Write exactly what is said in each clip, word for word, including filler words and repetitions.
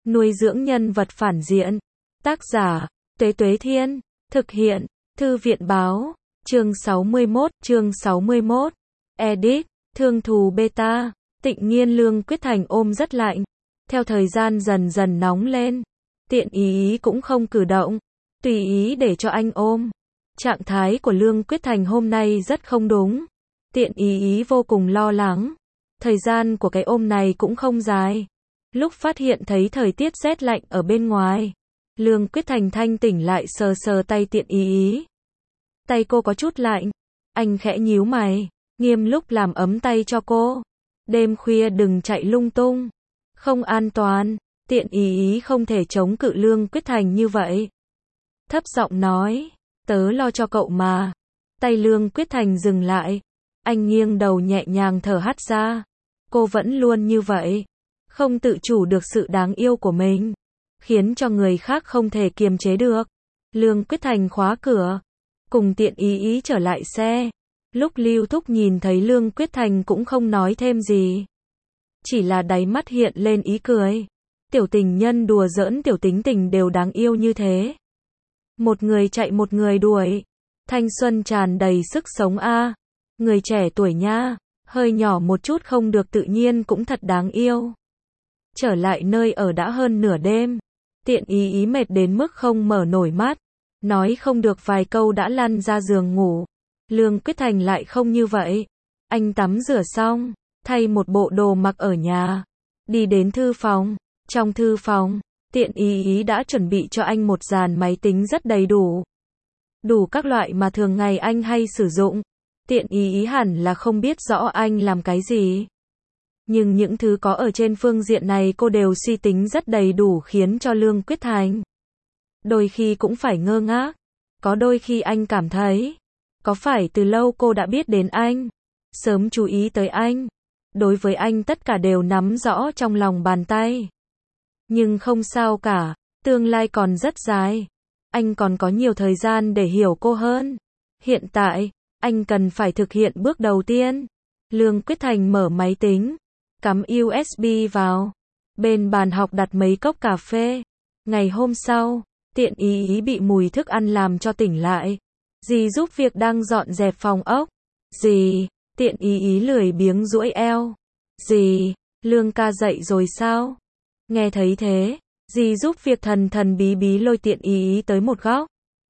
Nuôi dưỡng nhân vật phản diện. Tác giả, Tuế Tuế Thiên. Thực hiện, Thư viện Báo. Chương sáu mươi mốt, chương sáu mươi mốt. Edit, Thương Thù Beta. Tịnh Nghiên Lương Quyết Thành ôm rất lạnh. Theo thời gian dần dần nóng lên, Tiện Ý Ý cũng không cử động, tùy ý để cho anh ôm. Trạng thái của Lương Quyết Thành hôm nay rất không đúng. Tiện Ý Ý vô cùng lo lắng. Thời gian của cái ôm này cũng không dài. Lúc phát hiện thấy thời tiết rét lạnh ở bên ngoài, Lương Quyết Thành thanh tỉnh lại sờ sờ tay Tiện Ý Ý. Tay cô có chút lạnh. Anh khẽ nhíu mày, nghiêm lúc làm ấm tay cho cô. Đêm khuya đừng chạy lung tung. Không an toàn. Tiện Ý Ý không thể chống cự Lương Quyết Thành như vậy. Thấp giọng nói, tớ lo cho cậu mà. Tay Lương Quyết Thành dừng lại. Anh nghiêng đầu nhẹ nhàng thở hắt ra. Cô vẫn luôn như vậy. Không tự chủ được sự đáng yêu của mình. Khiến cho người khác không thể kiềm chế được. Lương Quyết Thành khóa cửa. Cùng Tiện Ý Ý trở lại xe. Lúc Lưu Thúc nhìn thấy Lương Quyết Thành cũng không nói thêm gì. Chỉ là đáy mắt hiện lên ý cười. Tiểu tình nhân đùa giỡn tiểu tính tình đều đáng yêu như thế. Một người chạy một người đuổi. Thanh xuân tràn đầy sức sống a. Người trẻ tuổi nha. Hơi nhỏ một chút không được tự nhiên cũng thật đáng yêu. Trở lại nơi ở đã hơn nửa đêm. Tiện Ý Ý mệt đến mức không mở nổi mắt. Nói không được vài câu đã lăn ra giường ngủ. Lương Quyết Thành lại không như vậy. Anh tắm rửa xong, thay một bộ đồ mặc ở nhà. Đi đến thư phòng. Trong thư phòng, Tiện Ý Ý đã chuẩn bị cho anh một dàn máy tính rất đầy đủ. Đủ các loại mà thường ngày anh hay sử dụng. Tiện Ý Ý hẳn là không biết rõ anh làm cái gì. Nhưng những thứ có ở trên phương diện này cô đều suy tính rất đầy đủ khiến cho Lương Quyết Thành. Đôi khi cũng phải ngơ ngác. Có đôi khi anh cảm thấy, có phải từ lâu cô đã biết đến anh, sớm chú ý tới anh. Đối với anh tất cả đều nắm rõ trong lòng bàn tay. Nhưng không sao cả, tương lai còn rất dài. Anh còn có nhiều thời gian để hiểu cô hơn. Hiện tại, anh cần phải thực hiện bước đầu tiên. Lương Quyết Thành mở máy tính, cắm u ét bê vào. Bên bàn học đặt mấy cốc cà phê. Ngày hôm sau, Tiện Ý Ý bị mùi thức ăn làm cho tỉnh lại. Dì giúp việc đang dọn dẹp phòng ốc. Dì, Tiện Ý Ý lười biếng duỗi eo. Dì, Lương ca dậy rồi sao? Nghe thấy thế, dì giúp việc thần thần bí bí lôi Tiện Ý Ý tới một góc.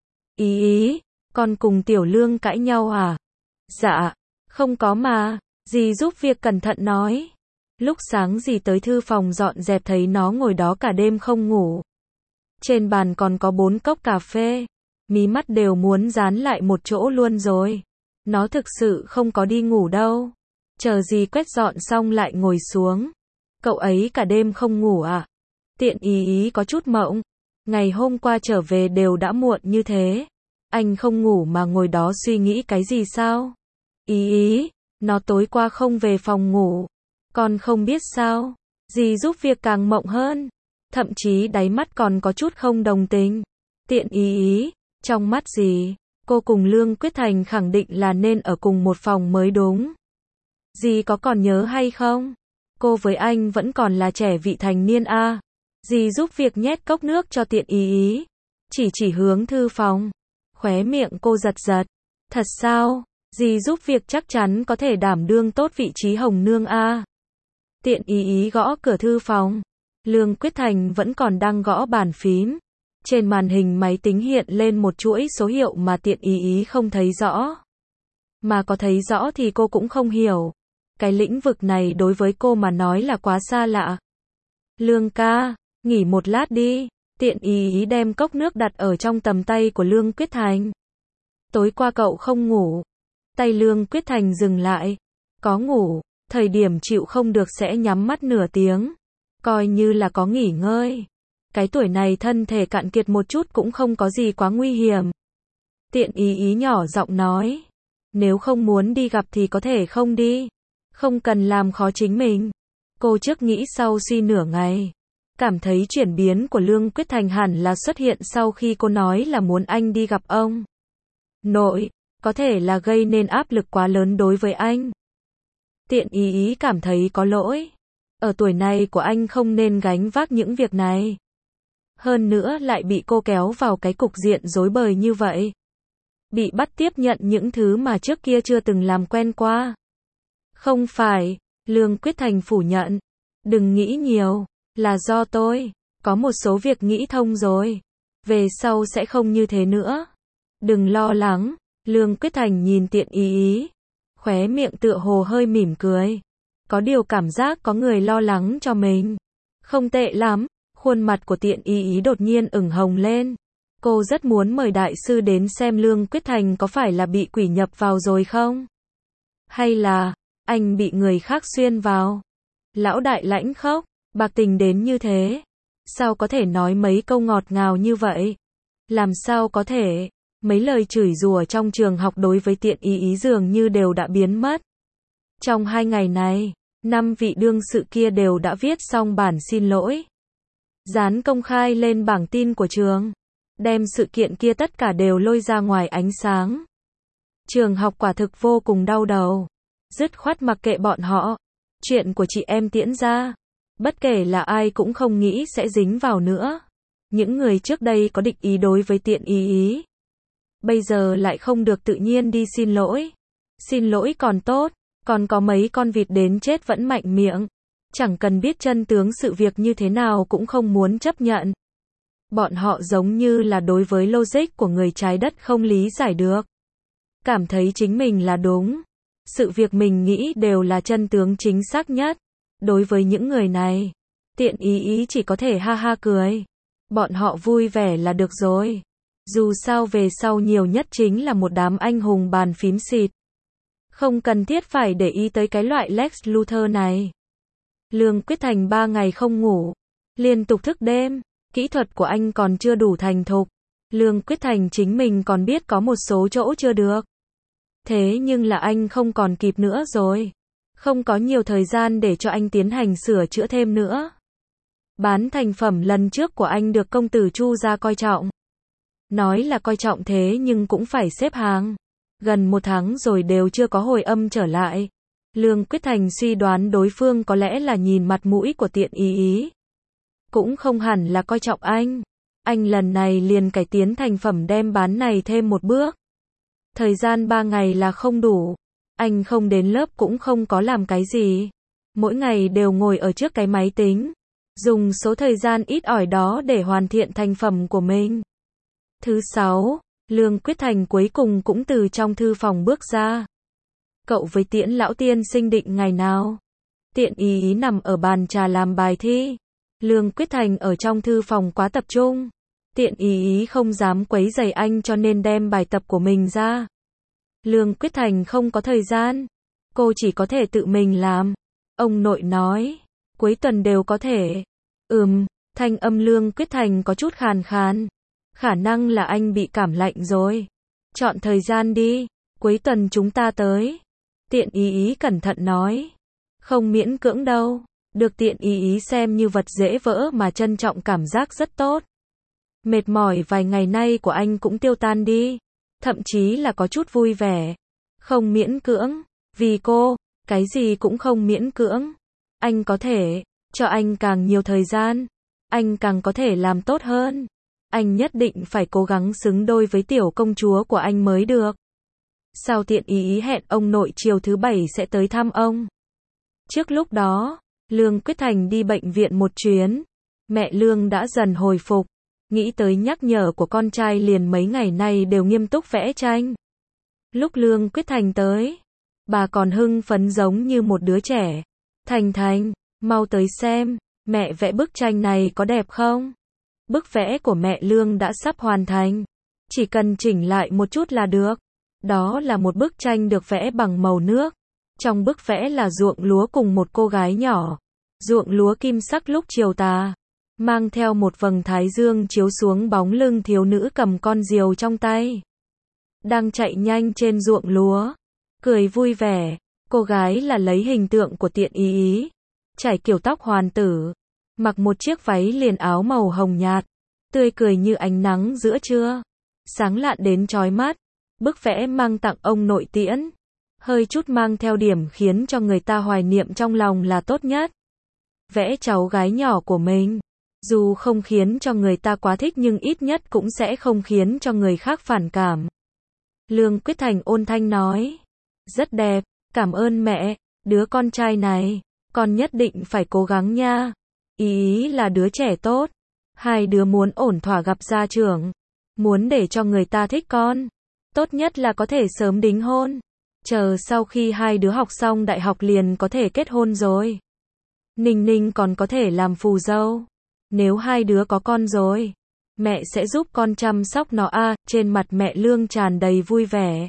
Ý Ý, con cùng Tiểu Lương cãi nhau à? Dạ, không có mà, dì giúp việc cẩn thận nói. Lúc sáng dì tới thư phòng dọn dẹp thấy nó ngồi đó cả đêm không ngủ. Trên bàn còn có bốn cốc cà phê. Mí mắt đều muốn dán lại một chỗ luôn rồi. Nó thực sự không có đi ngủ đâu. Chờ dì quét dọn xong lại ngồi xuống. Cậu ấy cả đêm không ngủ à? Tiện Ý Ý có chút mộng. Ngày hôm qua trở về đều đã muộn như thế. Anh không ngủ mà ngồi đó suy nghĩ cái gì sao? Ý Ý, nó tối qua không về phòng ngủ. Con không biết sao? Dì giúp việc càng mộng hơn. Thậm chí đáy mắt còn có chút không đồng tình. Tiện Ý Ý, trong mắt dì, cô cùng Lương Quyết Thành khẳng định là nên ở cùng một phòng mới đúng. Dì có còn nhớ hay không? Cô với anh vẫn còn là trẻ vị thành niên a. À. Dì giúp việc nhét cốc nước cho Tiện Ý Ý. Chỉ chỉ hướng thư phòng. Khóe miệng cô giật giật. Thật sao? Dì giúp việc chắc chắn có thể đảm đương tốt vị trí hồng nương a. À. Tiện Ý Ý gõ cửa thư phòng. Lương Quyết Thành vẫn còn đang gõ bàn phím. Trên màn hình máy tính hiện lên một chuỗi số hiệu mà Tiện Ý Ý không thấy rõ. Mà có thấy rõ thì cô cũng không hiểu. Cái lĩnh vực này đối với cô mà nói là quá xa lạ. Lương ca, nghỉ một lát đi. Tiện Ý Ý đem cốc nước đặt ở trong tầm tay của Lương Quyết Thành. Tối qua cậu không ngủ. Tay Lương Quyết Thành dừng lại. Có ngủ, thời điểm chịu không được sẽ nhắm mắt nửa tiếng. Coi như là có nghỉ ngơi. Cái tuổi này thân thể cạn kiệt một chút cũng không có gì quá nguy hiểm. Tiện Ý Ý nhỏ giọng nói. Nếu không muốn đi gặp thì có thể không đi. Không cần làm khó chính mình. Cô trước nghĩ sau suy nửa ngày. Cảm thấy chuyển biến của Lương Quyết Thành hẳn là xuất hiện sau khi cô nói là muốn anh đi gặp ông nội. Có thể là gây nên áp lực quá lớn đối với anh. Tiện Ý Ý cảm thấy có lỗi. Ở tuổi này của anh không nên gánh vác những việc này. Hơn nữa lại bị cô kéo vào cái cục diện rối bời như vậy. Bị bắt tiếp nhận những thứ mà trước kia chưa từng làm quen qua. Không phải, Lương Quyết Thành phủ nhận. Đừng nghĩ nhiều, là do tôi. Có một số việc nghĩ thông rồi. Về sau sẽ không như thế nữa. Đừng lo lắng, Lương Quyết Thành nhìn Tiện Ý Ý. Khóe miệng tựa hồ hơi mỉm cười. Có điều cảm giác có người lo lắng cho mình. Không tệ lắm, khuôn mặt của Tiện Ý Ý đột nhiên ửng hồng lên. Cô rất muốn mời đại sư đến xem Lương Quyết Thành có phải là bị quỷ nhập vào rồi không? Hay là, anh bị người khác xuyên vào? Lão đại lãnh khóc, bạc tình đến như thế. Sao có thể nói mấy câu ngọt ngào như vậy? Làm sao có thể? Mấy lời chửi rủa trong trường học đối với Tiện Ý Ý dường như đều đã biến mất. Trong hai ngày này, năm vị đương sự kia đều đã viết xong bản xin lỗi. Dán công khai lên bảng tin của trường. Đem sự kiện kia tất cả đều lôi ra ngoài ánh sáng. Trường học quả thực vô cùng đau đầu. Dứt khoát mặc kệ bọn họ. Chuyện của chị em Tiễn ra. Bất kể là ai cũng không nghĩ sẽ dính vào nữa. Những người trước đây có địch ý đối với Tiện Ý Ý. Bây giờ lại không được tự nhiên đi xin lỗi. Xin lỗi còn tốt. Còn có mấy con vịt đến chết vẫn mạnh miệng. Chẳng cần biết chân tướng sự việc như thế nào cũng không muốn chấp nhận. Bọn họ giống như là đối với logic của người trái đất không lý giải được. Cảm thấy chính mình là đúng. Sự việc mình nghĩ đều là chân tướng chính xác nhất. Đối với những người này, Tiện Ý Ý chỉ có thể ha ha cười. Bọn họ vui vẻ là được rồi. Dù sao về sau nhiều nhất chính là một đám anh hùng bàn phím xịt. Không cần thiết phải để ý tới cái loại Lex Luthor này. Lương Quyết Thành ba ngày không ngủ. Liên tục thức đêm. Kỹ thuật của anh còn chưa đủ thành thục. Lương Quyết Thành chính mình còn biết có một số chỗ chưa được. Thế nhưng là anh không còn kịp nữa rồi. Không có nhiều thời gian để cho anh tiến hành sửa chữa thêm nữa. Bán thành phẩm lần trước của anh được công tử Chu gia coi trọng. Nói là coi trọng thế nhưng cũng phải xếp hàng. Gần một tháng rồi đều chưa có hồi âm trở lại. Lương Quyết Thành suy đoán đối phương có lẽ là nhìn mặt mũi của Tiện Ý Ý. Cũng không hẳn là coi trọng anh. Anh lần này liền cải tiến thành phẩm đem bán này thêm một bước. Thời gian ba ngày là không đủ. Anh không đến lớp cũng không có làm cái gì. Mỗi ngày đều ngồi ở trước cái máy tính. Dùng số thời gian ít ỏi đó để hoàn thiện thành phẩm của mình. Thứ sáu, Lương Quyết Thành cuối cùng cũng từ trong thư phòng bước ra. Cậu với Tiễn lão tiên sinh định ngày nào? Tiện Ý Ý nằm ở bàn trà làm bài thi. Lương Quyết Thành ở trong thư phòng quá tập trung. Tiện Ý Ý không dám quấy rầy anh cho nên đem bài tập của mình ra. Lương Quyết Thành không có thời gian. Cô chỉ có thể tự mình làm. Ông nội nói. Cuối tuần đều có thể. Ừm, thanh âm Lương Quyết Thành có chút khàn khàn. Khả năng là anh bị cảm lạnh rồi. Chọn thời gian đi. Cuối tuần chúng ta tới. Tiện Ý Ý cẩn thận nói. Không miễn cưỡng đâu. Được Tiện Ý Ý xem như vật dễ vỡ mà trân trọng cảm giác rất tốt. Mệt mỏi vài ngày nay của anh cũng tiêu tan đi. Thậm chí là có chút vui vẻ. Không miễn cưỡng. Vì cô, cái gì cũng không miễn cưỡng. Anh có thể, cho anh càng nhiều thời gian. Anh càng có thể làm tốt hơn. Anh nhất định phải cố gắng xứng đôi với tiểu công chúa của anh mới được. Sao Tiện Ý Ý hẹn ông nội chiều thứ bảy sẽ tới thăm ông. Trước lúc đó, Lương Quyết Thành đi bệnh viện một chuyến. Mẹ Lương đã dần hồi phục. Nghĩ tới nhắc nhở của con trai liền mấy ngày nay đều nghiêm túc vẽ tranh. Lúc Lương Quyết Thành tới, bà còn hưng phấn giống như một đứa trẻ. Thành Thành, mau tới xem, mẹ vẽ bức tranh này có đẹp không? Bức vẽ của mẹ Lương đã sắp hoàn thành. Chỉ cần chỉnh lại một chút là được. Đó là một bức tranh được vẽ bằng màu nước. Trong bức vẽ là ruộng lúa cùng một cô gái nhỏ. Ruộng lúa kim sắc lúc chiều tà. Mang theo một vầng thái dương chiếu xuống bóng lưng thiếu nữ cầm con diều trong tay. Đang chạy nhanh trên ruộng lúa. Cười vui vẻ. Cô gái là lấy hình tượng của Tiện Ý Ý. Trải kiểu tóc hoàn tử. Mặc một chiếc váy liền áo màu hồng nhạt. Tươi cười như ánh nắng giữa trưa. Sáng lạn đến chói mắt. Bức vẽ mang tặng ông nội Tiễn. Hơi chút mang theo điểm khiến cho người ta hoài niệm trong lòng là tốt nhất. vẽ cháu gái nhỏ của mình. Dù không khiến cho người ta quá thích nhưng ít nhất cũng sẽ không khiến cho người khác phản cảm. Lương Quyết Thành ôn thanh nói. Rất đẹp, cảm ơn mẹ, đứa con trai này, con nhất định phải cố gắng nha. Ý ý là đứa trẻ tốt. Hai đứa muốn ổn thỏa gặp gia trưởng. Muốn để cho người ta thích con. Tốt nhất là có thể sớm đính hôn. Chờ sau khi hai đứa học xong đại học liền có thể kết hôn rồi. Ninh Ninh còn có thể làm phù dâu. Nếu hai đứa có con rồi, mẹ sẽ giúp con chăm sóc nó a. À, trên mặt mẹ Lương tràn đầy vui vẻ.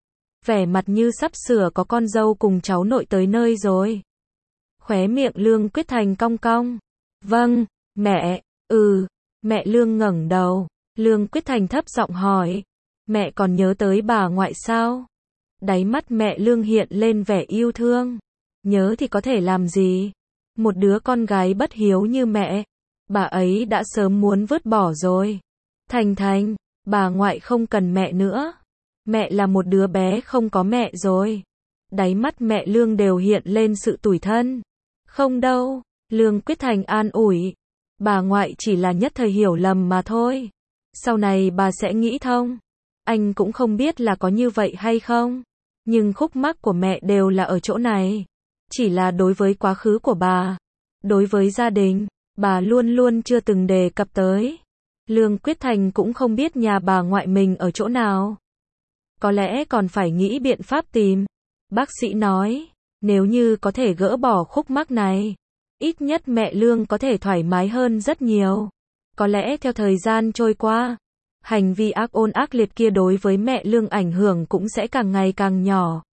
Vẻ mặt như sắp sửa có con dâu cùng cháu nội tới nơi rồi. Khóe miệng Lương Quyết Thành cong cong. Vâng, mẹ, ừ, mẹ Lương ngẩng đầu. Lương Quyết Thành thấp giọng hỏi. Mẹ còn nhớ tới bà ngoại sao? Đáy mắt mẹ Lương hiện lên vẻ yêu thương. Nhớ thì có thể làm gì? Một đứa con gái bất hiếu như mẹ, bà ấy đã sớm muốn vứt bỏ rồi. Thành Thành, bà ngoại không cần mẹ nữa. Mẹ là một đứa bé không có mẹ rồi. Đáy mắt mẹ Lương đều hiện lên sự tủi thân. Không đâu, Lương Quyết Thành an ủi. Bà ngoại chỉ là nhất thời hiểu lầm mà thôi. Sau này bà sẽ nghĩ thông. Anh cũng không biết là có như vậy hay không. Nhưng khúc mắc của mẹ đều là ở chỗ này. Chỉ là đối với quá khứ của bà. Đối với gia đình, bà luôn luôn chưa từng đề cập tới. Lương Quyết Thành cũng không biết nhà bà ngoại mình ở chỗ nào. Có lẽ còn phải nghĩ biện pháp tìm. Bác sĩ nói, nếu như có thể gỡ bỏ khúc mắc này, ít nhất mẹ Lương có thể thoải mái hơn rất nhiều. Có lẽ theo thời gian trôi qua, hành vi ác ôn ác liệt kia đối với mẹ Lương ảnh hưởng cũng sẽ càng ngày càng nhỏ.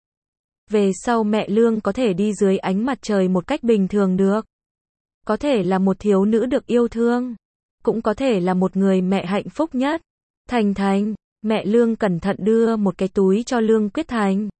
Về sau mẹ Lương có thể đi dưới ánh mặt trời một cách bình thường được. Có thể là một thiếu nữ được yêu thương. Cũng có thể là một người mẹ hạnh phúc nhất. Thành Thành, mẹ Lương cẩn thận đưa một cái túi cho Lương Quyết Thành.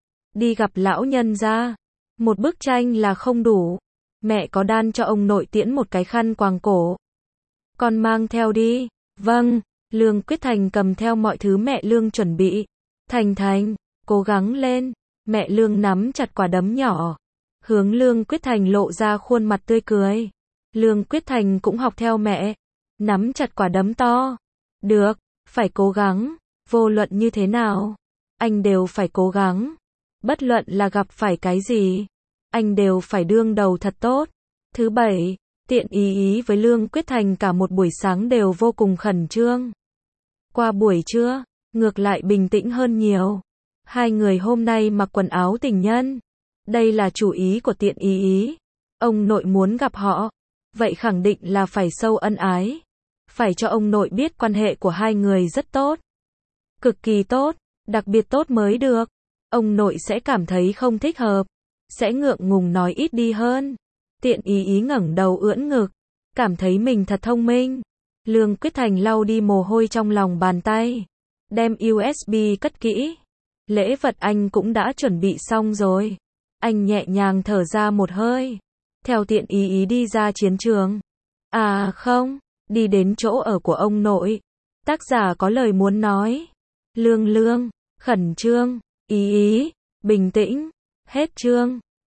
Đi gặp lão nhân gia. Một bức tranh là không đủ. Mẹ có đan cho ông nội tiễn một cái khăn quàng cổ. Con mang theo đi. Vâng, Lương Quyết Thành cầm theo mọi thứ mẹ Lương chuẩn bị. Thành Thành, cố gắng lên. Mẹ Lương nắm chặt quả đấm nhỏ. Hướng Lương Quyết Thành lộ ra khuôn mặt tươi cười. Lương Quyết Thành cũng học theo mẹ. Nắm chặt quả đấm to. Được, phải cố gắng. Vô luận như thế nào, anh đều phải cố gắng. Bất luận là gặp phải cái gì, anh đều phải đương đầu thật tốt. Thứ bảy, Tiện ý ý với Lương Quyết Thành cả một buổi sáng đều vô cùng khẩn trương. Qua buổi trưa, ngược lại bình tĩnh hơn nhiều. Hai người hôm nay mặc quần áo tình nhân. Đây là chủ ý của Tiện ý ý. Ông nội muốn gặp họ. Vậy khẳng định là phải sâu ân ái. Phải cho ông nội biết quan hệ của hai người rất tốt. Cực kỳ tốt, đặc biệt tốt mới được. Ông nội sẽ cảm thấy không thích hợp. Sẽ ngượng ngùng nói ít đi hơn. Tiện ý ý ngẩng đầu ưỡn ngực. Cảm thấy mình thật thông minh. Lương Quyết Thành lau đi mồ hôi trong lòng bàn tay. Đem u ét bê cất kỹ. Lễ vật anh cũng đã chuẩn bị xong rồi. Anh nhẹ nhàng thở ra một hơi. Theo Tiện ý ý đi ra chiến trường. À không, đi đến chỗ ở của ông nội. Tác giả có lời muốn nói. Lương Lương, khẩn trương, ý ý, bình tĩnh. Hết chương.